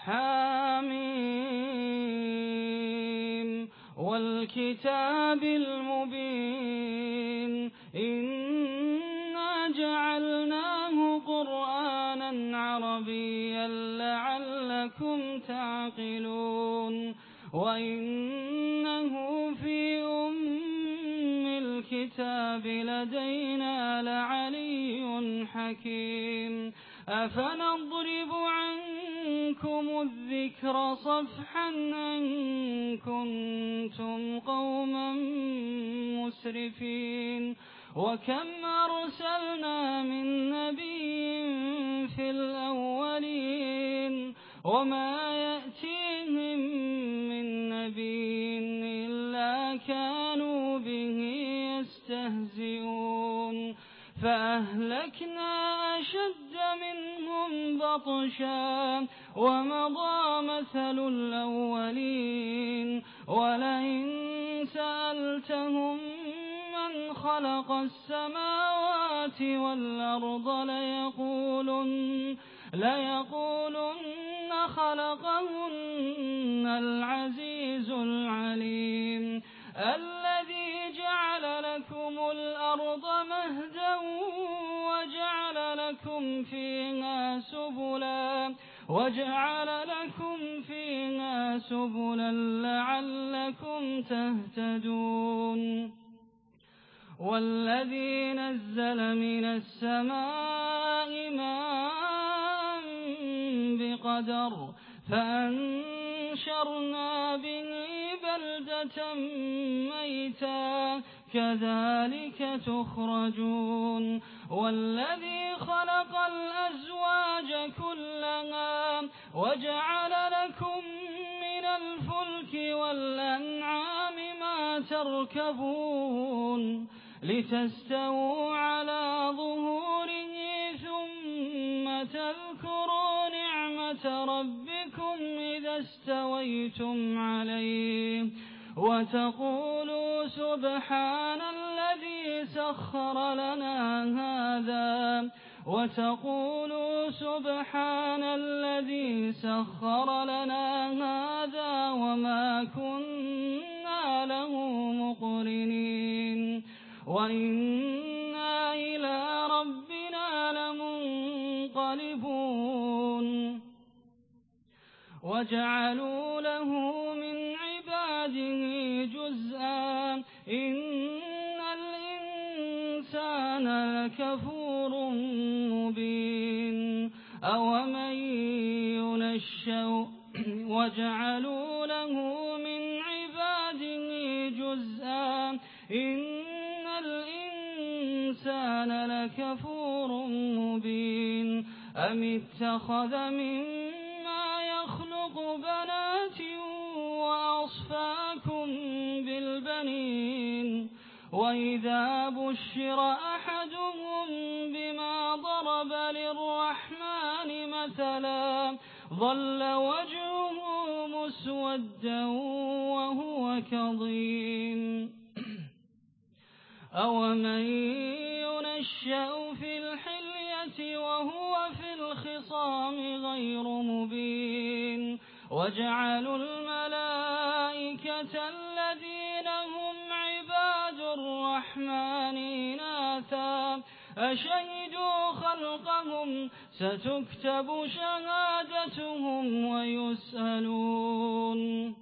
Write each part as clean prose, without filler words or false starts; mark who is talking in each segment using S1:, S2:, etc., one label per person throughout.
S1: حم والكتاب المبين إنا جعلناه قرآنا عربيا لعلكم تعقلون وإنه في الكتاب لدينا لعلي حكيم أفنضرب عنكم الذكر صفحا أن كنتم قوما مسرفين وكم أرسلنا من نبي في الأولين وما يأتيهم من نبي إلا كانوا به يستهزئون فأهلكنا أشد منهم بطشا ومضى مثل الأولين ولئن سألتهم من خلق السماوات والأرض ليقولن خلقهن العزيز العليم الذي جعل لكم الأرض مهدا وجعل لكم فيها سبلا لعلكم تهتدون والذي نزل من السماء ماء بقدر فأنشرنا به بلدة ميتا كذلك تخرجون والذي خلق الأزواج كلها وجعل لكم من الفلك والأنعام ما تركبون لتستووا على ظهوره ثم تذكروا نعمة ربكم إذا استويتم عليه وتقولوا سبحان الذي سخر لنا هذا وما كنا له مقرنين وإنا إلى ربنا لمنقلبون وجعلوا له من عباده جزءا إن الإنسان لكفور مبين وجعلوا له من عباده جزءا إن الإنسان لكفور مبين أم اتخذ مما يخلق بنات وأصفاكم بالبنين وإذا بشر أحدهم بما ضرب للرحمن مثلا ظل وجهه مسودا وهو كظيم أومن ينشأ في الحلية وهو في الخصام غير مبين وجعلوا الملائكة الذين هم عباد الرحمن إناثا أشهدوا خلقهم ستكتب شهادتهم ويسألون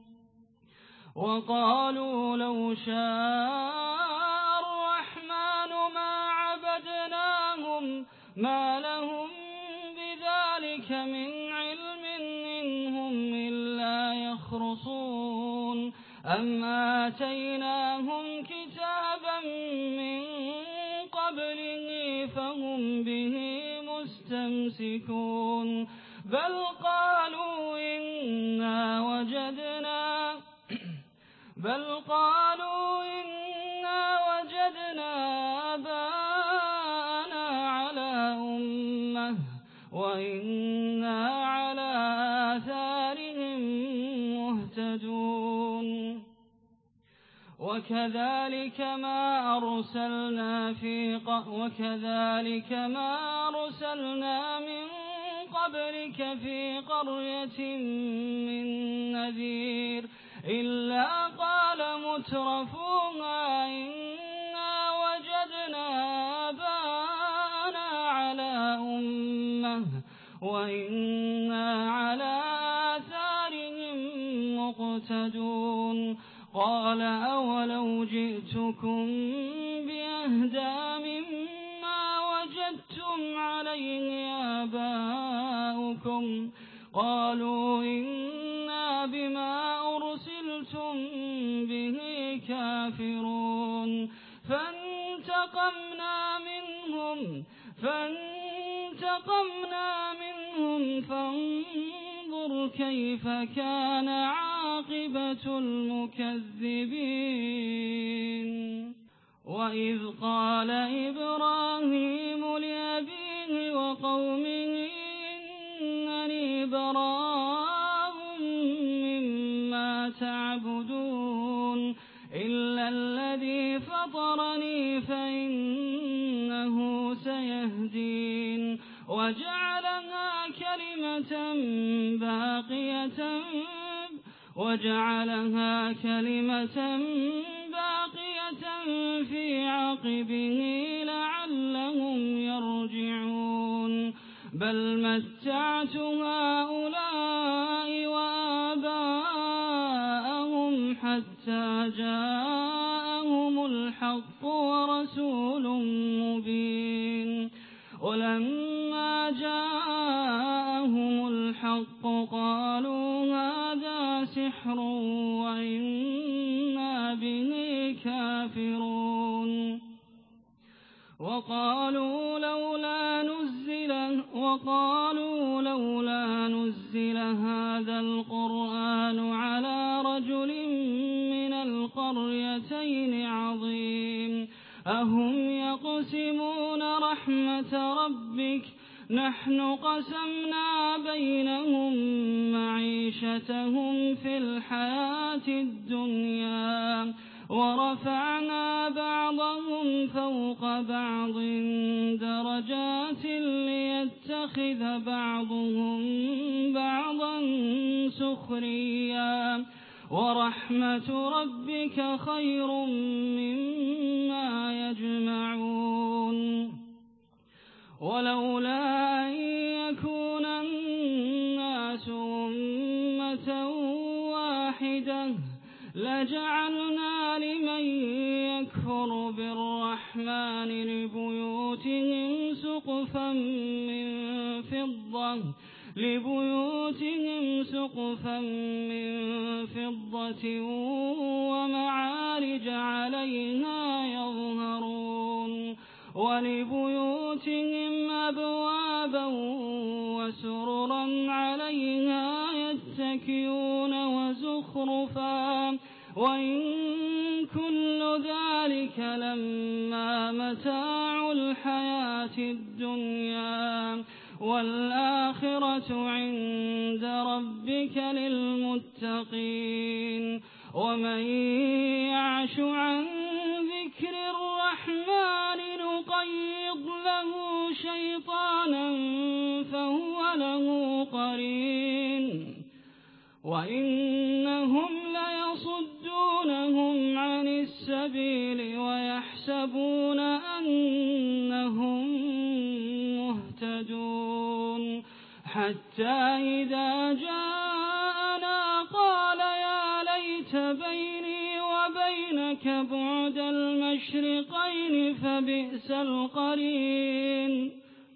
S1: وقالوا لو شاء الرحمن ما عبدناهم ما لهم بذلك من علم إن هم إلا يخرصون أم آتيناهم كتابا من قبله فهم به مستمسكون بل قالوا إنا وجدنا آباءنا على أمة وإنا على آثارهم مهتدون وكذلك ما أرسلنا من قبلك في قرية من نذير إلا قال مترفوها إنا وجدنا آباءنا على أمة وإنا على آثارهم مقتدون قال أولو جئتكم بأهدى مما وجدتم عليه آباؤكم قالوا إنا بما أرسلتم به كافرون فانتقمنا منهم فانظر كيف كان عاقبة المكذبين وإذ قال إبراهيم لأبيه وقومه إنني براء مما تعبدون إلا الذي فطرني فإنه سيهدين وجعلها كلمة باقية في عقبه لعلهم يرجعون بل متعت هؤلاء وآباءهم حتى جاءهم الحق ورسول مبين ولما جاءهم الحق قالوا هذا سحر وإنا به كافرون وقالوا لولا نزل هذا القرآن على رجل من القريتين عظيم أهم يقسمون رحمة ربك نحن قسمنا بينهم معيشتهم في الحياة الدنيا ورفعنا بعضهم فوق بعض درجات ليتخذ بعضهم بعضا سخريا ورحمة ربك خير مما يجمعون ولولا أن يكون الناس أمة واحدة لجعلنا لمن يكفر بالرحمن لبيوتهم سقفا من فضة ومعارج عليها يظهرون ولبيوتهم أبوابا وسررا عليها يتكئون وزخرفا وإن كل ذلك لما متاع الحياة الدنيا والآخرة عند ربك للمتقين ومن يعش عن ذكر الرحمن نقيض له شيطانا فهو له قرين وإنهم ليصدونهم عن السبيل ويحسبون أنهم مهتدون حتى إذا جاءنا قال يا ليت بيني وبينك بعد المشرقين فبئس القرين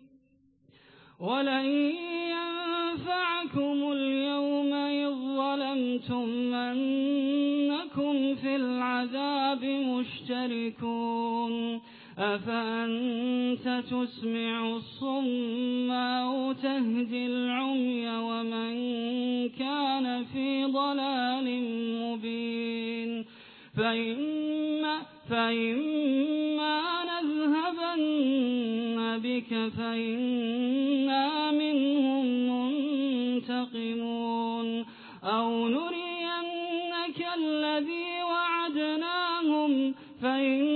S1: ولن ينفعكم اليوم إذ ظلمتم أنكم في العذاب مشتركون أفأنت تسمع الصم أو تهدي العمي ومن كان في ضلال مبين فإما نذهبن بك فإنا منهم منتقمون أو نرينك الذي وعدناهم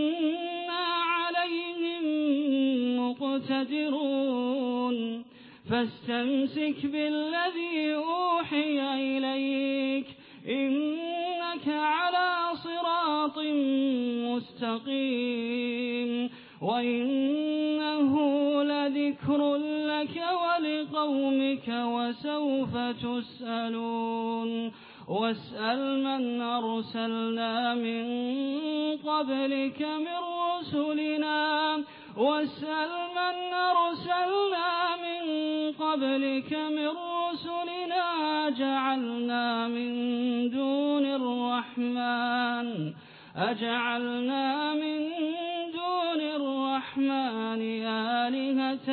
S1: فإنا عليهم مقتدرون فاستمسك بالذي أوحي إليك إنك على صراط مستقيم وإنه لذكر لك ولقومك وسوف تسألون واسأل من أرسلنا من قبلك من رسلنا أجعلنا من دون الرحمن آلهة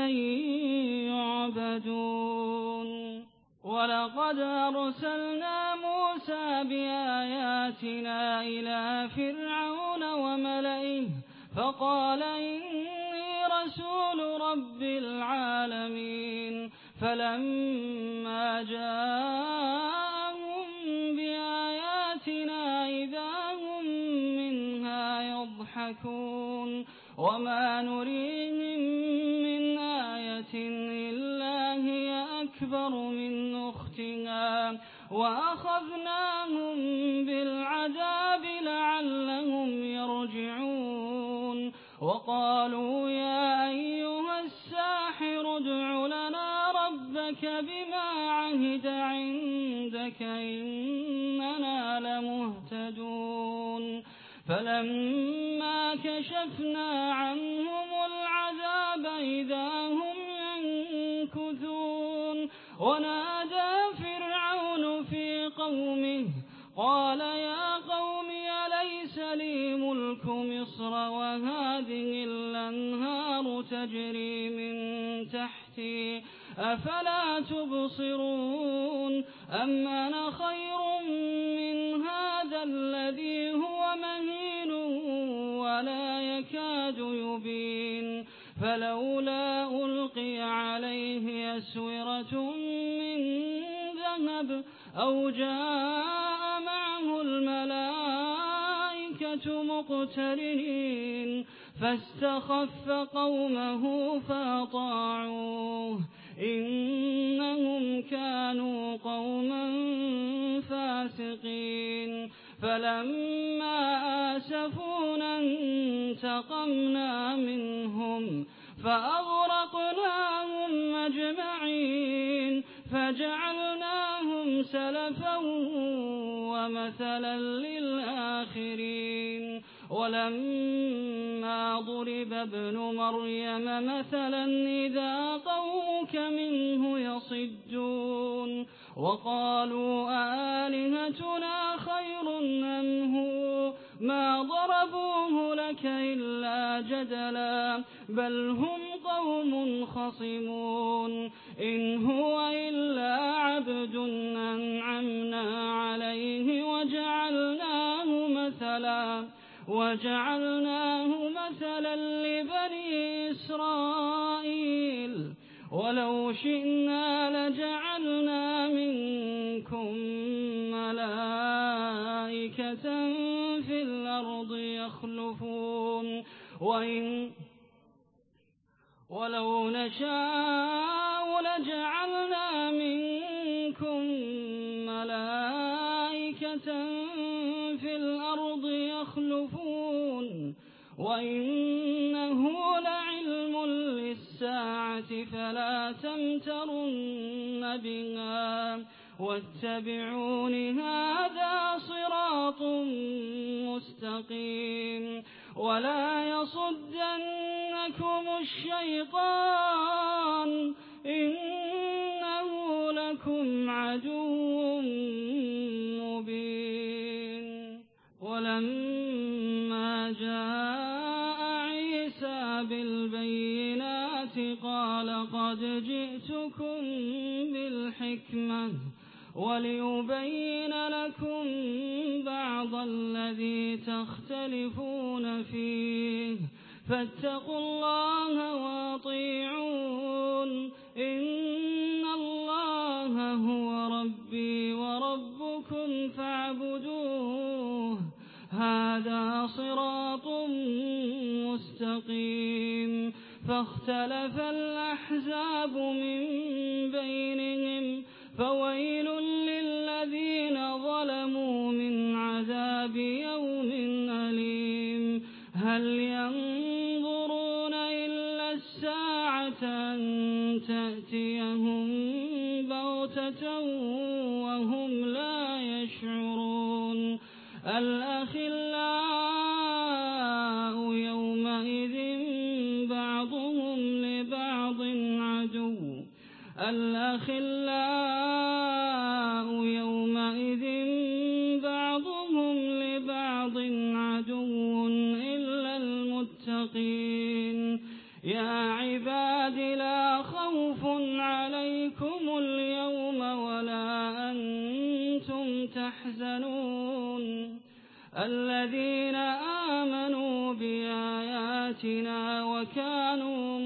S1: يعبدون ولقد أرسلنا موسى بآياتنا إلى فرعون وملئه فقال إني رسول رب العالمين فلما جاءهم بآياتنا إذا هم منها يضحكون وما نريهم من آية إلا هي أكبر من أختها وأخذناهم بالعذاب لعلهم يرجعون وقالوا يا أيها الساحر ادع لنا ربك بما عهد عندك إننا لمهتدون فلما كشفنا عنهم العذاب إذا هم ينكثون ونادى فرعون في قومه قال يا قوم أليس لي ملك مصر وهذه الأنهار تجري من تحتي أفلا تبصرون أم أنا خير من هذا الذي هو مهين ولا يكاد يبين فلولا ألقي عليه أسورة من ذهب أو جاء معه الملائكة مقترنين فاستخف قومه فأطاعوه إنهم كانوا قوما فاسقين فلما آسفونا انتقمنا منهم فأغرقناهم أجمعين فجعلناهم سلفا ومثلا للآخرين ولما ضرب ابن مريم مثلا إذا قومك منه يصدون وقالوا آلهتنا خير أم هو ما ضربوه لك إلا جدلا بل هم قوم خصمون إن هو إلا عبد أنعمنا عليه وجعلناه مثلا لبني إسرائيل ولو شئنا لجعلنا منكم ملائكة في الأرض يخلفون ولو نشاء لجعلنا منكم ملائكة في الأرض يخلفون وإنه لعلم للساعة فلا تمترن بها واتبعون هذا صراط مستقيم ولا يصدنكم الشيطان إنه لكم عدو مبين ولما جاء عيسى بالبينات قال قد جئتكم بالحكمة وليبين لكم بعض الذي تختلفون فيه فاتقوا الله وأطيعون إن الله هو ربي وربكم فاعبدوه هذا صراط مستقيم فاختلف الأحزاب من بينهم فويل للذين ظلموا من عذاب يوم أليم هل ينظرون إلا الساعة أن تأتيهم بغتة وهم لا يشعرون الأخلاء يومئذ بعضهم لبعض عدو إلا المتقين يا عباد لا خوف عليكم اليوم ولا أنتم تحزنون الذين آمنوا بآياتنا وكانوا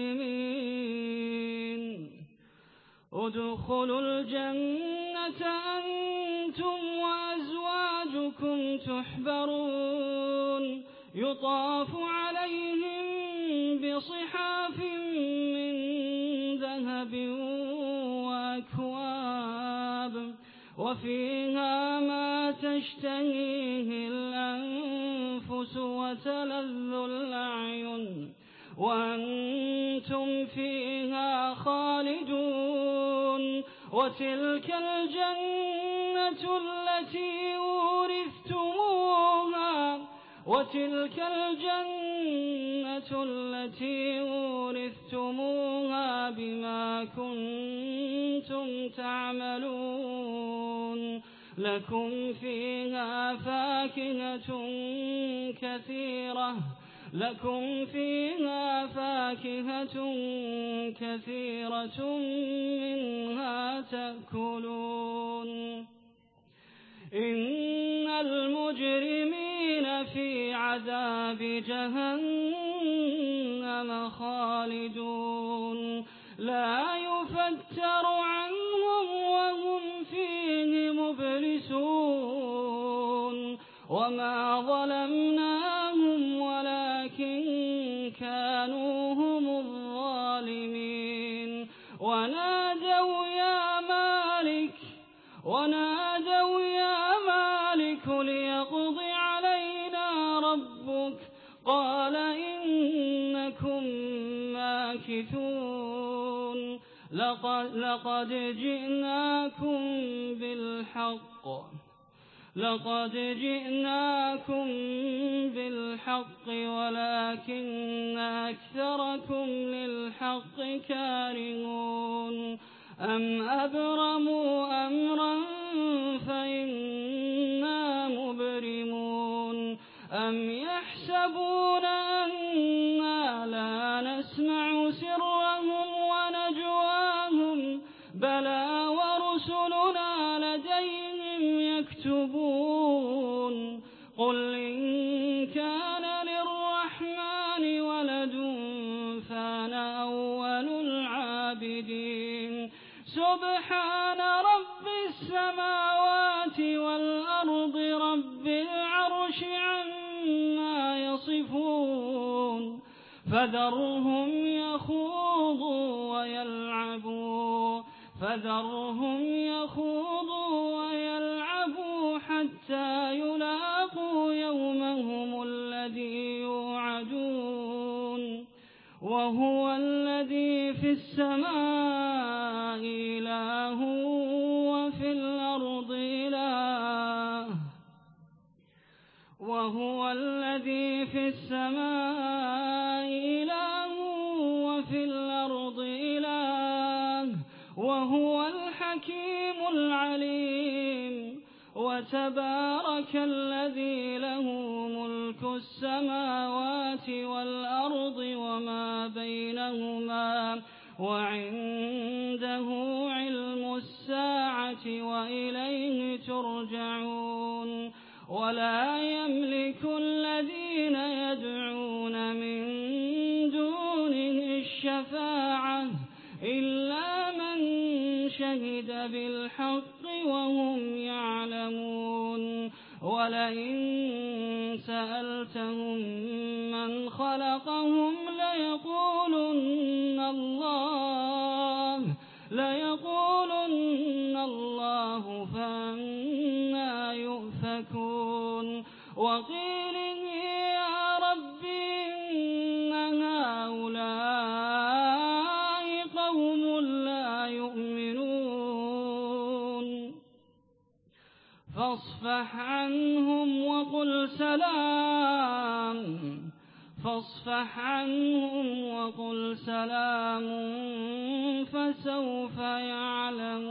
S1: مسلمين ادخلوا الجنة أنتم وأزواجكم تحبرون يطاف عليهم بصحاف من ذهب وأكواب وفيها ما تشتهيه الأنفس وتلذ الأعين وأنتم فيها خالدون وتلك الجنة التي أورثتموها بما كنتم تعملون لكم فيها فاكهة كثيرة منها تأكلون إن المجرمين في عذاب جهنم خالدون لا يفتر عنهم وهم فيه مبلسون وما ظلمناهم ولكن كانوا هم الظالمين ونادوا يا مالك ليقض علينا ربك قال إنكم ماكثون لقد جئناكم بالحق ولكن أكثركم للحق كارهون أم أبرموا أمرا فإنا مبرمون أم يحسبون أنا لا نسمع سرهم ونجواهم بلى ورسلنا لديهم يكتبون قل إن كان للرحمن ولد فأنا أول العابدين سبحان رب السماوات والأرض رب العرش عما يصفون فذرهم يخوضوا ويلعبوا حتى يلاقوا يومهم الذي يوعدون وهو الذي في السماء إله وفي الأرض إله وهو الحكيم العليم وتبارك الذي له ملك السماوات والأرض وما بينهما وعنده علم الساعة وإليه ترجعون ولا يملك الذين يدعون من دونه الشفاعة إلا من شهد بالحق وهم يعلمون ولئن سألتهم من خلقهم ليقولون عَنَّا يُؤْفَكُونَ وقيله يا رب إن هؤلاء قوم لا يؤمنون فاصفح عنهم وقل سلام فسوف يعلمون.